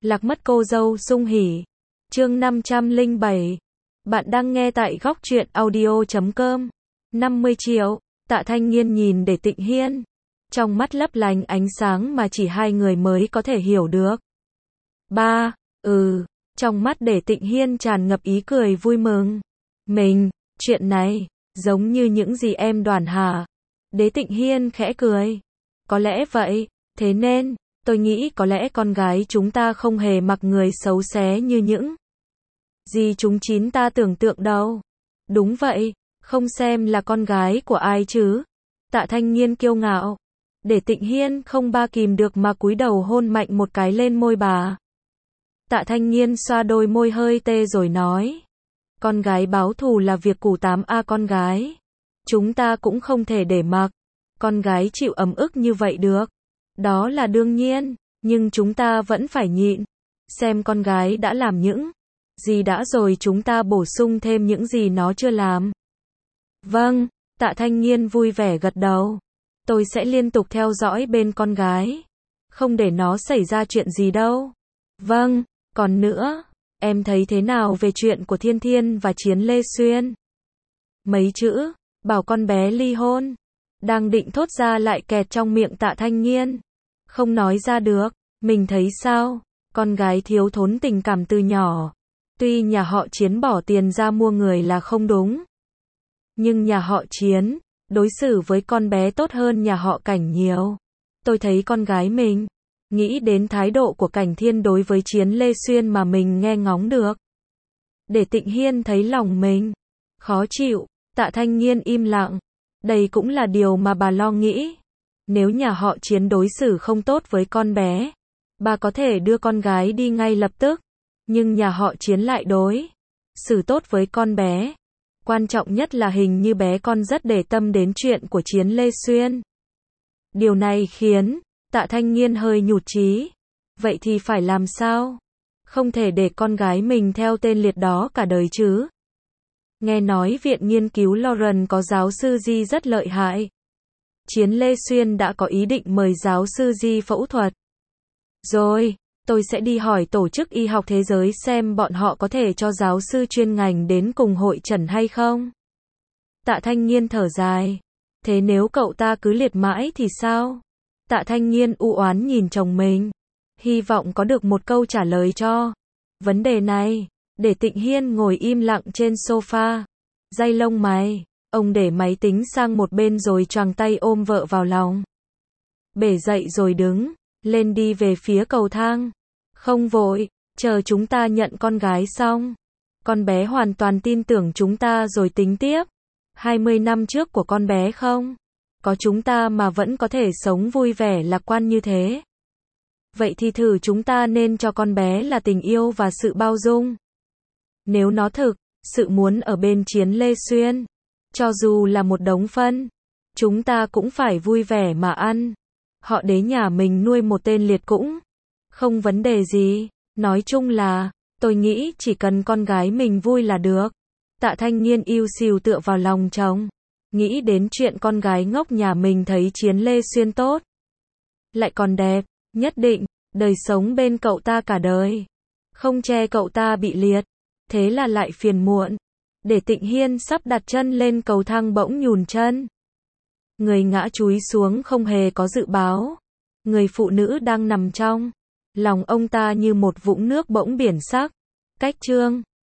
Lạc mất cô dâu sung hỉ. Chương 507. Bạn đang nghe tại góc truyện audio.com. 50 triệu. Tạ Thanh Nghiên nhìn để Tịnh Hiên. Trong mắt lấp lánh ánh sáng mà chỉ hai người mới có thể hiểu được. Trong mắt để Tịnh Hiên tràn ngập ý cười vui mừng. Chuyện này, giống như những gì em đoán hả? Đế Tịnh Hiên khẽ cười. Có lẽ vậy, thế nên, tôi nghĩ có lẽ con gái chúng ta không hề mặc người xấu xé như những gì chúng ta tưởng tượng đâu. Đúng vậy, không xem là con gái của ai chứ? Tạ Thanh Nghiên kiêu ngạo. Để Tịnh Hiên không kìm được mà cúi đầu hôn mạnh một cái lên môi bà. Tạ Thanh Nghiên xoa đôi môi hơi tê rồi nói. Con gái báo thù là việc của 8A con gái. Chúng ta cũng không thể để mặc con gái chịu ấm ức như vậy được. Đó là đương nhiên, nhưng chúng ta vẫn phải nhịn. Xem con gái đã làm những gì đã rồi chúng ta bổ sung thêm những gì nó chưa làm. Vâng, Tạ Thanh Nghiên vui vẻ gật đầu. Tôi sẽ liên tục theo dõi bên con gái. Không để nó xảy ra chuyện gì đâu. Vâng, còn nữa, em thấy thế nào về chuyện của Thiên Thiên và Chiến Lê Xuyên? Mấy chữ, bảo con bé ly hôn. Đang định thốt ra lại kẹt trong miệng Tạ Thanh Nghiên. Không nói ra được, mình thấy sao? Con gái thiếu thốn tình cảm từ nhỏ. Tuy nhà họ Chiến bỏ tiền ra mua người là không đúng. Nhưng nhà họ Chiến đối xử với con bé tốt hơn nhà họ Cảnh nhiều. Tôi thấy con gái mình nghĩ đến thái độ của Cảnh Thiên đối với Chiến Lê Xuyên mà mình nghe ngóng được. Để Tịnh Hiên thấy lòng mình khó chịu. Tạ Thanh Nghiên im lặng. Đây cũng là điều mà bà lo nghĩ. Nếu nhà họ Chiến đối xử không tốt với con bé, bà có thể đưa con gái đi ngay lập tức. Nhưng nhà họ Chiến lại đối xử tốt với con bé. Quan trọng nhất là hình như bé con rất để tâm đến chuyện của Chiến Lê Xuyên. Điều này khiến Tạ Thanh Nghiên hơi nhụt chí. Vậy thì phải làm sao? Không thể để con gái mình theo tên liệt đó cả đời chứ. Nghe nói viện nghiên cứu Lauren có giáo sư Di rất lợi hại. Chiến Lê Xuyên đã có ý định mời giáo sư Di phẫu thuật. Rồi, tôi sẽ đi hỏi Tổ chức Y học Thế giới xem bọn họ có thể cho giáo sư chuyên ngành đến cùng hội trần hay không. Tạ Thanh Nghiên thở dài. Thế nếu cậu ta cứ liệt mãi thì sao? Tạ Thanh Nghiên u oán nhìn chồng mình. Hy vọng có được một câu trả lời cho vấn đề này. Để Tịnh Hiên ngồi im lặng trên sofa. Day lông mày. Ông để máy tính sang một bên rồi choàng tay ôm vợ vào lòng. Bể dậy rồi đứng lên đi về phía cầu thang. Không vội, chờ chúng ta nhận con gái xong. Con bé hoàn toàn tin tưởng chúng ta rồi tính tiếp. 20 năm trước của con bé không? Có chúng ta mà vẫn có thể sống vui vẻ lạc quan như thế. Vậy thì thử chúng ta nên cho con bé là tình yêu và sự bao dung. Nếu nó thực sự muốn ở bên Chiến Lê Xuyên, cho dù là một đống phân, chúng ta cũng phải vui vẻ mà ăn. Họ Đế nhà mình nuôi một tên liệt cũng không vấn đề gì. Nói chung là, tôi nghĩ chỉ cần con gái mình vui là được. Tạ Thanh Nghiên yêu xìu tựa vào lòng chồng. Nghĩ đến chuyện con gái ngốc nhà mình thấy Chiến Lê Xuyên tốt. Lại còn đẹp, nhất định, đời sống bên cậu ta cả đời. Không che cậu ta bị liệt. Thế là lại phiền muộn. Để Tịnh Hiên sắp đặt chân lên cầu thang bỗng nhùn chân. Người ngã chúi xuống không hề có dự báo. Người phụ nữ đang nằm trong lòng ông ta như một vũng nước bỗng biển sắc. Cách chương